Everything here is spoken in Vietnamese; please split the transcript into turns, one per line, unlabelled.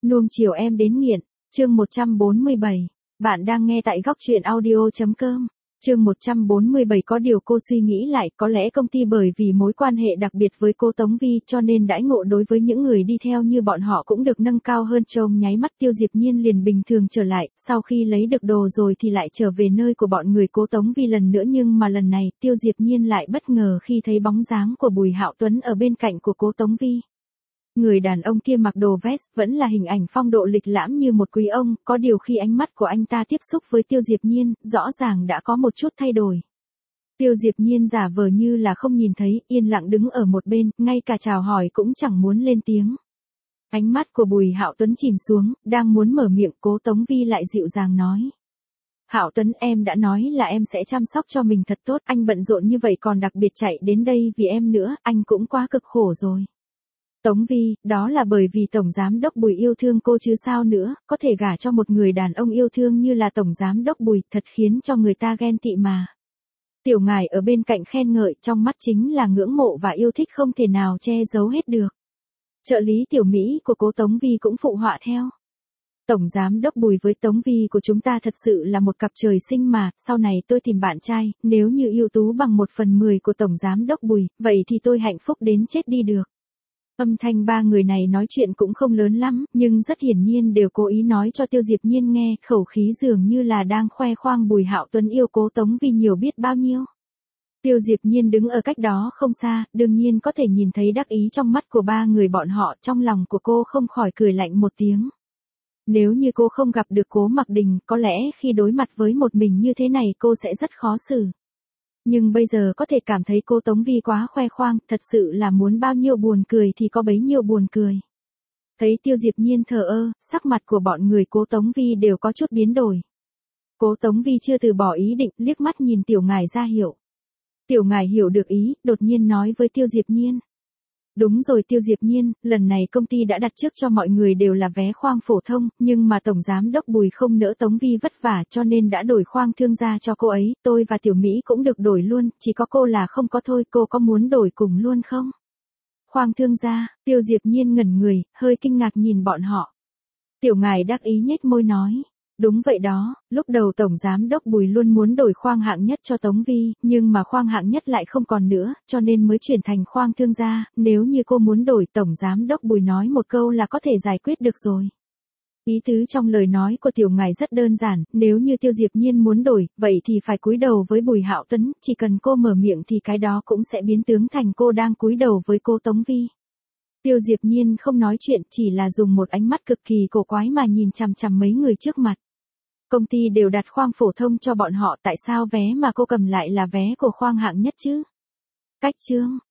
Nuông chiều em đến nghiện, chương 147. Bạn đang nghe tại góc truyện audio.com. Chương 147 có điều cô suy nghĩ lại, có lẽ công ty bởi vì mối quan hệ đặc biệt với cô Tống Vi cho nên đãi ngộ đối với những người đi theo như bọn họ cũng được nâng cao hơn. Trông nháy mắt Tiêu Diệp Nhiên liền bình thường trở lại, sau khi lấy được đồ rồi thì lại trở về nơi của bọn người cố Tống Vi lần nữa, nhưng mà lần này Tiêu Diệp Nhiên lại bất ngờ khi thấy bóng dáng của Bùi Hạo Tuấn ở bên cạnh của cố Tống Vi. Người đàn ông kia mặc đồ vest, vẫn là hình ảnh phong độ lịch lãm như một quý ông, có điều khi ánh mắt của anh ta tiếp xúc với Tiêu Diệp Nhiên, rõ ràng đã có một chút thay đổi. Tiêu Diệp Nhiên giả vờ như là không nhìn thấy, yên lặng đứng ở một bên, ngay cả chào hỏi cũng chẳng muốn lên tiếng. Ánh mắt của Bùi Hạo Tuấn chìm xuống, đang muốn mở miệng, cố Tống Vi lại dịu dàng nói. Hạo Tuấn, em đã nói là em sẽ chăm sóc cho mình thật tốt, anh bận rộn như vậy còn đặc biệt chạy đến đây vì em nữa, anh cũng quá cực khổ rồi. Tống Vi, đó là bởi vì Tổng Giám Đốc Bùi yêu thương cô chứ sao nữa, có thể gả cho một người đàn ông yêu thương như là Tổng Giám Đốc Bùi, thật khiến cho người ta ghen tị mà. Tiểu Ngải ở bên cạnh khen ngợi, trong mắt chính là ngưỡng mộ và yêu thích không thể nào che giấu hết được. Trợ lý Tiểu Mỹ của cố Tống Vi cũng phụ họa theo. Tổng Giám Đốc Bùi với Tống Vi của chúng ta thật sự là một cặp trời sinh mà, sau này tôi tìm bạn trai, nếu như ưu tú bằng 1/10 của Tổng Giám Đốc Bùi, vậy thì tôi hạnh phúc đến chết đi được. Âm thanh ba người này nói chuyện cũng không lớn lắm, nhưng rất hiển nhiên đều cố ý nói cho Tiêu Diệp Nhiên nghe, khẩu khí dường như là đang khoe khoang Bùi Hạo Tuấn yêu cố Tống Vi nhiều biết bao nhiêu. Tiêu Diệp Nhiên đứng ở cách đó không xa, đương nhiên có thể nhìn thấy đắc ý trong mắt của ba người bọn họ, trong lòng của cô không khỏi cười lạnh một tiếng. Nếu như cô không gặp được Cố Mặc Đình, có lẽ khi đối mặt với một mình như thế này cô sẽ rất khó xử. Nhưng bây giờ có thể cảm thấy cô Tống Vi quá khoe khoang, thật sự là muốn bao nhiêu buồn cười thì có bấy nhiêu buồn cười. Thấy Tiêu Diệp Nhiên thờ ơ, sắc mặt của bọn người cố Tống Vi đều có chút biến đổi. Cố Tống Vi chưa từ bỏ ý định, liếc mắt nhìn Tiểu Ngải ra hiệu. Tiểu Ngải hiểu được ý, đột nhiên nói với Tiêu Diệp Nhiên. Đúng rồi Tiêu Diệp Nhiên, lần này công ty đã đặt trước cho mọi người đều là vé khoang phổ thông, nhưng mà Tổng Giám Đốc Bùi không nỡ Tống Vi vất vả cho nên đã đổi khoang thương gia cho cô ấy, tôi và Tiểu Mỹ cũng được đổi luôn, chỉ có cô là không có thôi, cô có muốn đổi cùng luôn không? Khoang thương gia, Tiêu Diệp Nhiên ngẩn người, hơi kinh ngạc nhìn bọn họ. Tiểu Ngải đắc ý nhếch môi nói. Đúng vậy đó, lúc đầu Tổng Giám Đốc Bùi luôn muốn đổi khoang hạng nhất cho Tống Vi, nhưng mà khoang hạng nhất lại không còn nữa, cho nên mới chuyển thành khoang thương gia, nếu như cô muốn đổi Tổng Giám Đốc Bùi nói một câu là có thể giải quyết được rồi. Ý tứ trong lời nói của Tiểu Ngải rất đơn giản, nếu như Tiêu Diệp Nhiên muốn đổi, vậy thì phải cúi đầu với Bùi Hạo Tuấn, chỉ cần cô mở miệng thì cái đó cũng sẽ biến tướng thành cô đang cúi đầu với cô Tống Vi. Tiêu Diệp Nhiên không nói chuyện, chỉ là dùng một ánh mắt cực kỳ cổ quái mà nhìn chằm chằm mấy người trước mặt. Công ty đều đặt khoang phổ thông cho bọn họ, tại sao vé mà cô cầm lại là vé của khoang hạng nhất chứ? Cách chương,